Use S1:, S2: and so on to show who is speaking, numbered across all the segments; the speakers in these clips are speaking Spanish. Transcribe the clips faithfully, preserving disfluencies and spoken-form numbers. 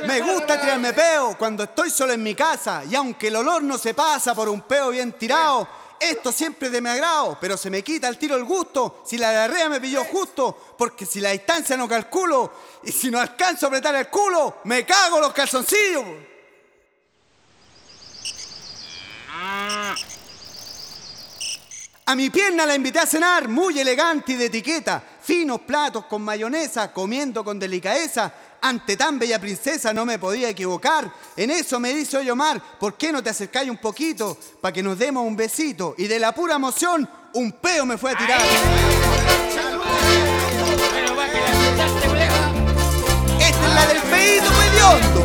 S1: Me gusta tirarme peo cuando estoy solo en mi casa, y aunque el olor no se pasa por un peo bien tirado, esto siempre es de mi agrado, pero se me quita al tiro el gusto si la diarrea me pilló justo, porque si la distancia no calculo y si no alcanzo a apretar el culo, me cago los calzoncillos. A mi pierna la invité a cenar, muy elegante y de etiqueta, finos platos con mayonesa, comiendo con delicadeza. Ante tan bella princesa no me podía equivocar. En eso me dice: oye Omar, ¿por qué no te acercáis un poquito para que nos demos un besito? Y de la pura emoción, un peo me fue a tirar. Esta es la del peito hediondo.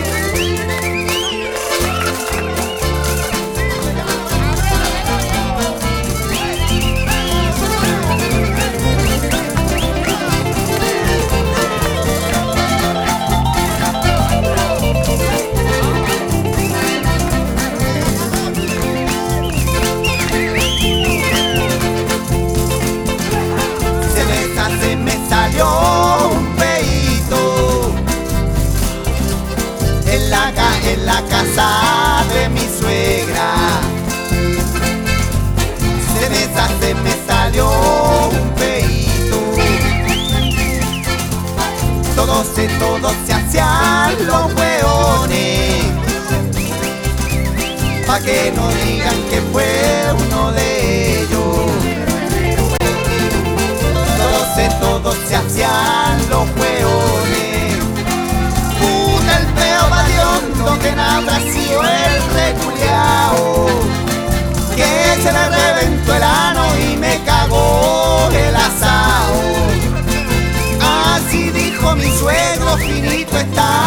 S1: Un peito en la, en la casa de mi suegra. Se me, se me salió un peito. Todos, se, todos se hacían los hueones, pa' que no digan que fue uno de ellos. Todos se hacían los hueones. Puta el peo badiondo que nada sido el reculeao, que se le reventó el ano y me cagó el asao. Así dijo mi suegro, finito está